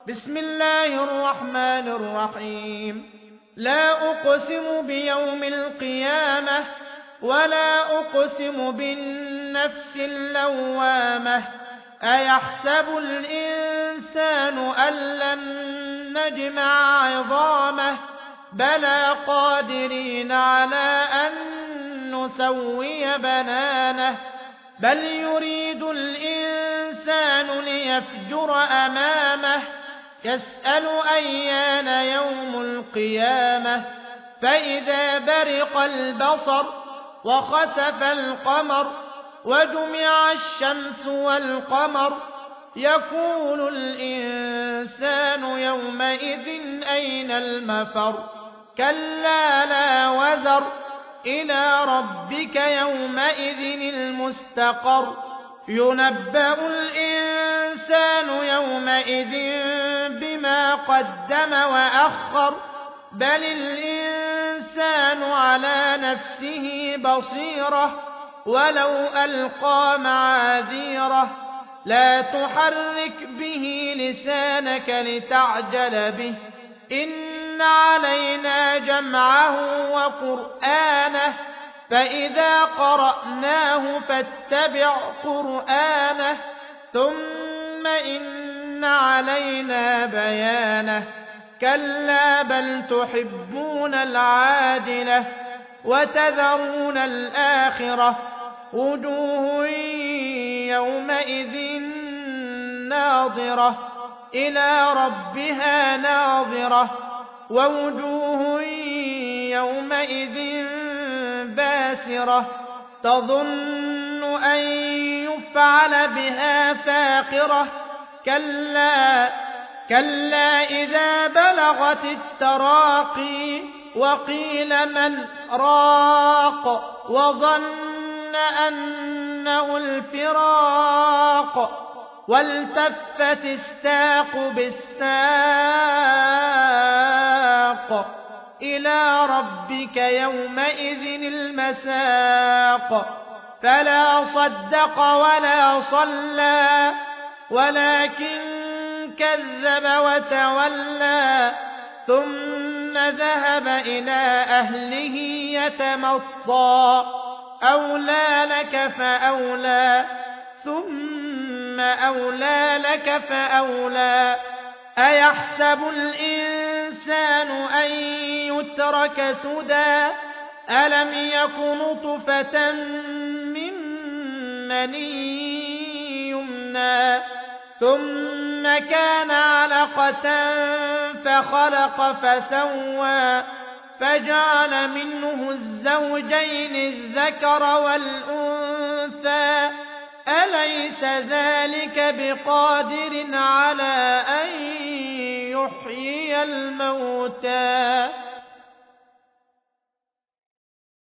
بسم الله الرحمن الرحيم لا أقسم بيوم القيامة ولا أقسم بالنفس اللوامة أيحسب الإنسان أن لن نجمع عظامه بلى قادرين على أن نسوي بنانه بل يريد الإنسان ليفجر أمامه يسأل أيان يوم القيامة فإذا برق البصر وخسف القمر وجمع الشمس والقمر يقول الإنسان يومئذ أين المفر كلا لا وزر إلى ربك يومئذ المستقر ينبأ الإنسان يومئذ بما قدم وأخر بل الإنسان على نفسه بصيرة ولو ألقى معاذيره لا تحرك به لسانك لتعجل به إن علينا جمعه وقرآنه فإذا قرأناه فاتبع قرآنه ثم إن علينا بيانه كلا بل تحبون العاجلة وتذرون الآخرة وجوه يومئذ ناظرة إلى ربها ناظرة ووجوه يومئذ باسرة تظن أن يفعل بها فاقرة كلا إذا بلغت التراقي وقيل من راق وظن أنه الفراق والتفت الساق بالساق إلى ربك يومئذ المساق فلا صدق ولا صلى ولكن كذب وتولى ثم ذهب إلى أهله يتمطى أولى لك فأولى ثم أولى لك فأولى أيحسب الإنسان أن يترك سدى ألم يك نطفة من مني يمنى ثم كان علقة فخلق فسوى فجعل منه الزوجين الذكر والأنثى أليس ذلك بقادر على أن يحيي الموتى